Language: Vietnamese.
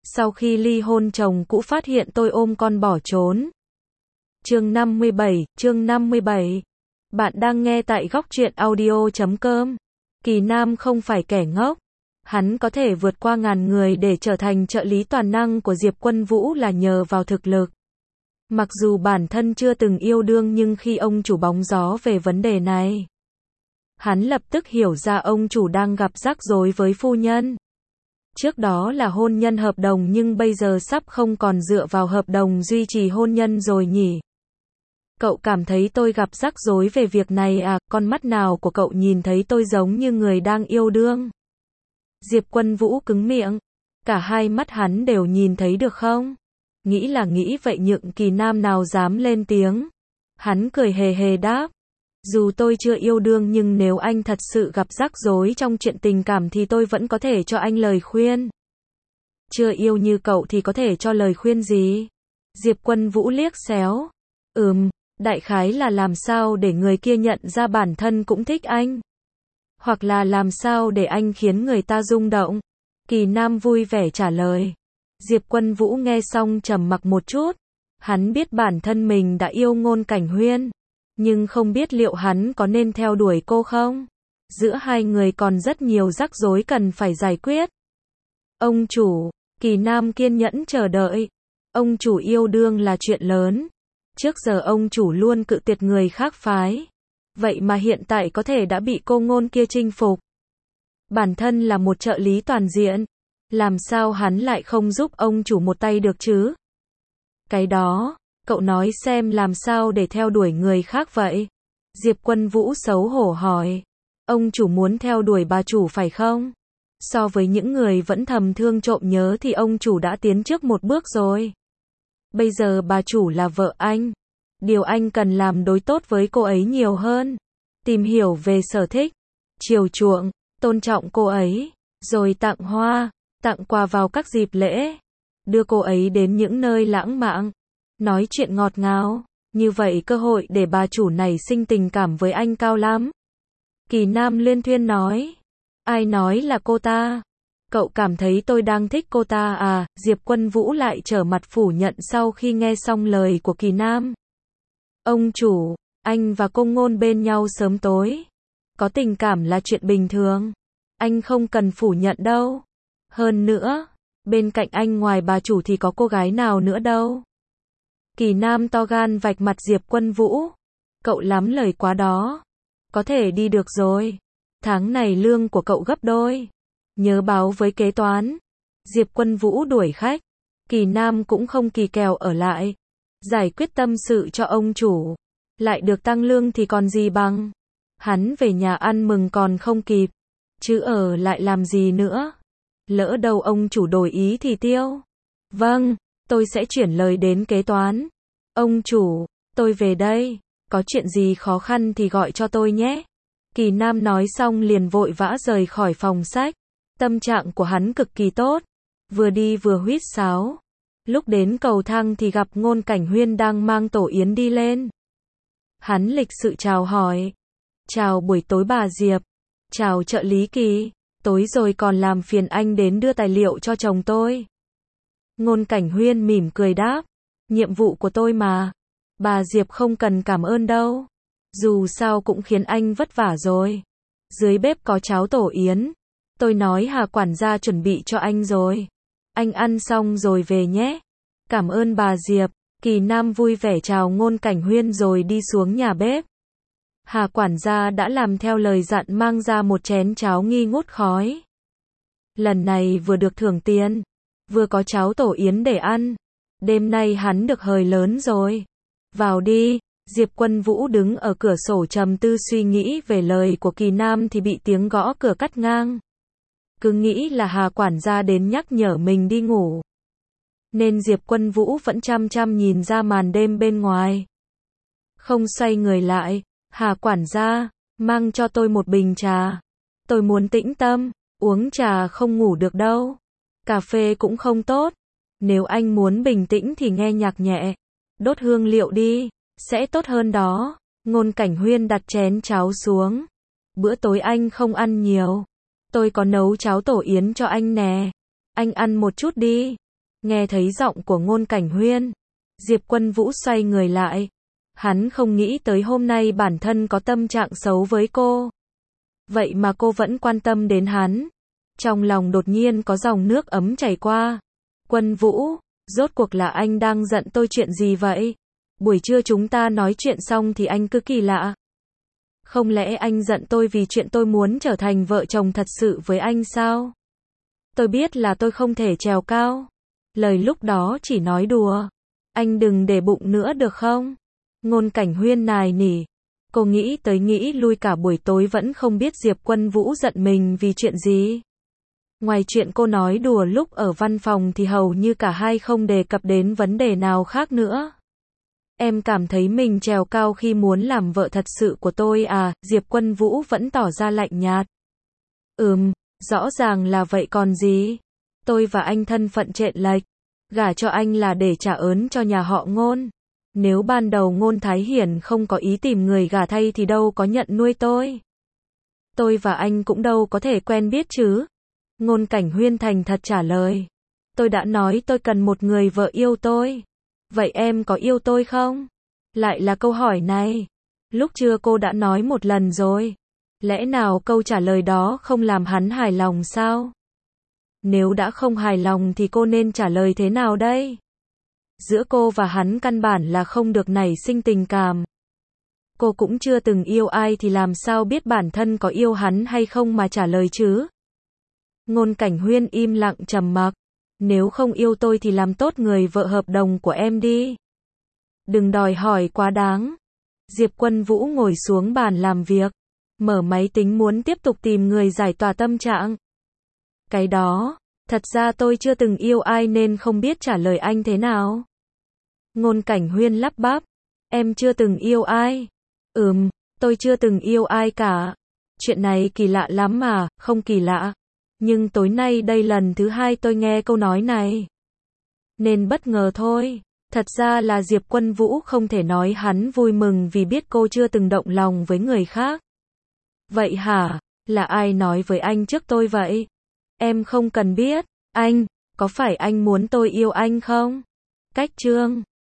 Sau khi ly hôn chồng cũ phát hiện tôi ôm con bỏ trốn. Chương 57. Bạn đang nghe tại góc truyện audio.com. Kỳ Nam không phải kẻ ngốc. Hắn có thể vượt qua ngàn người để trở thành trợ lý toàn năng của Diệp Quân Vũ là nhờ vào thực lực. Mặc dù bản thân chưa từng yêu đương nhưng khi ông chủ bóng gió về vấn đề này, hắn lập tức hiểu ra ông chủ đang gặp rắc rối với phu nhân. Trước đó là hôn nhân hợp đồng nhưng bây giờ sắp không còn dựa vào hợp đồng duy trì hôn nhân rồi nhỉ? Cậu cảm thấy tôi gặp rắc rối về việc này à? Con mắt nào của cậu nhìn thấy tôi giống như người đang yêu đương? Diệp Quân Vũ cứng miệng. Cả hai mắt hắn đều nhìn thấy được không? Nghĩ là nghĩ vậy nhưng Kỳ Nam nào dám lên tiếng. Hắn cười hề hề đáp. Dù tôi chưa yêu đương nhưng nếu anh thật sự gặp rắc rối trong chuyện tình cảm thì tôi vẫn có thể cho anh lời khuyên. Chưa yêu như cậu thì có thể cho lời khuyên gì? Diệp Quân Vũ liếc xéo. Đại khái là làm sao để người kia nhận ra bản thân cũng thích anh. Hoặc là làm sao để anh khiến người ta rung động. Kỳ Nam vui vẻ trả lời. Diệp Quân Vũ nghe xong trầm mặc một chút. Hắn biết bản thân mình đã yêu Ngôn Cảnh Huyên. Nhưng không biết liệu hắn có nên theo đuổi cô không? Giữa hai người còn rất nhiều rắc rối cần phải giải quyết. Ông chủ, Kỳ Nam kiên nhẫn chờ đợi. Ông chủ yêu đương là chuyện lớn. Trước giờ ông chủ luôn cự tuyệt người khác phái. Vậy mà hiện tại có thể đã bị cô Ngôn kia chinh phục. Bản thân là một trợ lý toàn diện. Làm sao hắn lại không giúp ông chủ một tay được chứ? Cái đó, cậu nói xem làm sao để theo đuổi người khác vậy? Diệp Quân Vũ xấu hổ hỏi. Ông chủ muốn theo đuổi bà chủ phải không? So với những người vẫn thầm thương trộm nhớ thì ông chủ đã tiến trước một bước rồi. Bây giờ bà chủ là vợ anh. Điều anh cần làm đối tốt với cô ấy nhiều hơn. Tìm hiểu về sở thích, chiều chuộng, tôn trọng cô ấy, rồi tặng hoa, tặng quà vào các dịp lễ. Đưa cô ấy đến những nơi lãng mạn. Nói chuyện ngọt ngào. Như vậy cơ hội để bà chủ này sinh tình cảm với anh cao lắm. Kỳ Nam liên thuyên nói. Ai nói là cô ta? Cậu cảm thấy tôi đang thích cô ta à? Diệp Quân Vũ lại trở mặt phủ nhận sau khi nghe xong lời của Kỳ Nam. Ông chủ, anh và cô Ngôn bên nhau sớm tối. Có tình cảm là chuyện bình thường. Anh không cần phủ nhận đâu. Hơn nữa, bên cạnh anh ngoài bà chủ thì có cô gái nào nữa đâu. Kỳ Nam to gan vạch mặt Diệp Quân Vũ. Cậu lắm lời quá đó. Có thể đi được rồi. Tháng này lương của cậu gấp đôi. Nhớ báo với kế toán. Diệp Quân Vũ đuổi khách. Kỳ Nam cũng không kỳ kèo ở lại. Giải quyết tâm sự cho ông chủ. Lại được tăng lương thì còn gì bằng. Hắn về nhà ăn mừng còn không kịp. Chứ ở lại làm gì nữa. Lỡ đâu ông chủ đổi ý thì tiêu. Vâng, tôi sẽ chuyển lời đến kế toán. Ông chủ, tôi về đây. Có chuyện gì khó khăn thì gọi cho tôi nhé. Kỳ Nam nói xong liền vội vã rời khỏi phòng sách. Tâm trạng của hắn cực kỳ tốt. Vừa đi vừa huýt sáo. Lúc đến cầu thang thì gặp Ngôn Cảnh Huyên đang mang tổ yến đi lên. Hắn lịch sự chào hỏi. Chào buổi tối bà Diệp. Chào trợ lý Kỳ. Tối rồi còn làm phiền anh đến đưa tài liệu cho chồng tôi. Ngôn Cảnh Huyên mỉm cười đáp. Nhiệm vụ của tôi mà. Bà Diệp không cần cảm ơn đâu. Dù sao cũng khiến anh vất vả rồi. Dưới bếp có cháo tổ yến. Tôi nói Hà quản gia chuẩn bị cho anh rồi. Anh ăn xong rồi về nhé. Cảm ơn bà Diệp. Kỳ Nam vui vẻ chào Ngôn Cảnh Huyên rồi đi xuống nhà bếp. Hà quản gia đã làm theo lời dặn mang ra một chén cháo nghi ngút khói. Lần này vừa được thưởng tiền, vừa có cháo tổ yến để ăn. Đêm nay hắn được hời lớn rồi. Vào đi. Diệp Quân Vũ đứng ở cửa sổ trầm tư suy nghĩ về lời của Kỳ Nam thì bị tiếng gõ cửa cắt ngang. Cứ nghĩ là Hà quản gia đến nhắc nhở mình đi ngủ. Nên Diệp Quân Vũ vẫn chăm chăm nhìn ra màn đêm bên ngoài. Không xoay người lại. Hà quản gia, mang cho tôi một bình trà. Tôi muốn tĩnh tâm, uống trà không ngủ được đâu. Cà phê cũng không tốt. Nếu anh muốn bình tĩnh thì nghe nhạc nhẹ. Đốt hương liệu đi, sẽ tốt hơn đó. Ngôn Cảnh Huyên đặt chén cháo xuống. Bữa tối anh không ăn nhiều. Tôi có nấu cháo tổ yến cho anh nè. Anh ăn một chút đi. Nghe thấy giọng của Ngôn Cảnh Huyên, Diệp Quân Vũ xoay người lại. Hắn không nghĩ tới hôm nay bản thân có tâm trạng xấu với cô. Vậy mà cô vẫn quan tâm đến hắn. Trong lòng đột nhiên có dòng nước ấm chảy qua. Quân Vũ, rốt cuộc là anh đang giận tôi chuyện gì vậy? Buổi trưa chúng ta nói chuyện xong thì anh cứ kỳ lạ. Không lẽ anh giận tôi vì chuyện tôi muốn trở thành vợ chồng thật sự với anh sao? Tôi biết là tôi không thể trèo cao. Lời lúc đó chỉ nói đùa. Anh đừng để bụng nữa được không? Ngôn Cảnh Huyên nài nỉ. Cô nghĩ tới nghĩ lui cả buổi tối vẫn không biết Diệp Quân Vũ giận mình vì chuyện gì. Ngoài chuyện cô nói đùa lúc ở văn phòng thì hầu như cả hai không đề cập đến vấn đề nào khác nữa. Em cảm thấy mình trèo cao khi muốn làm vợ thật sự của tôi à? Diệp Quân Vũ vẫn tỏ ra lạnh nhạt. Rõ ràng là vậy còn gì. Tôi và anh thân phận chệch lệch. Gả cho anh là để trả ơn cho nhà họ Ngôn. Nếu ban đầu Ngôn Thái Hiển không có ý tìm người gả thay thì đâu có nhận nuôi tôi. Tôi và anh cũng đâu có thể quen biết chứ. Ngôn Cảnh Huyên thành thật trả lời. Tôi đã nói tôi cần một người vợ yêu tôi. Vậy em có yêu tôi không? Lại là câu hỏi này. Lúc trưa cô đã nói một lần rồi. Lẽ nào câu trả lời đó không làm hắn hài lòng sao? Nếu đã không hài lòng thì cô nên trả lời thế nào đây? Giữa cô và hắn căn bản là không được nảy sinh tình cảm. Cô cũng chưa từng yêu ai thì làm sao biết bản thân có yêu hắn hay không mà trả lời chứ? Ngôn Cảnh Huyên im lặng trầm mặc. Nếu không yêu tôi thì làm tốt người vợ hợp đồng của em đi. Đừng đòi hỏi quá đáng. Diệp Quân Vũ ngồi xuống bàn làm việc. Mở máy tính muốn tiếp tục tìm người giải tỏa tâm trạng. Cái đó, thật ra tôi chưa từng yêu ai nên không biết trả lời anh thế nào. Ngôn Cảnh Huyên lắp bắp. Em chưa từng yêu ai? Tôi chưa từng yêu ai cả. Chuyện này kỳ lạ lắm mà, không kỳ lạ. Nhưng tối nay đây lần thứ hai tôi nghe câu nói này. Nên bất ngờ thôi. Thật ra là Diệp Quân Vũ không thể nói hắn vui mừng vì biết cô chưa từng động lòng với người khác. Vậy hả? Là ai nói với anh trước tôi vậy? Em không cần biết. Anh, có phải anh muốn tôi yêu anh không? Cách chương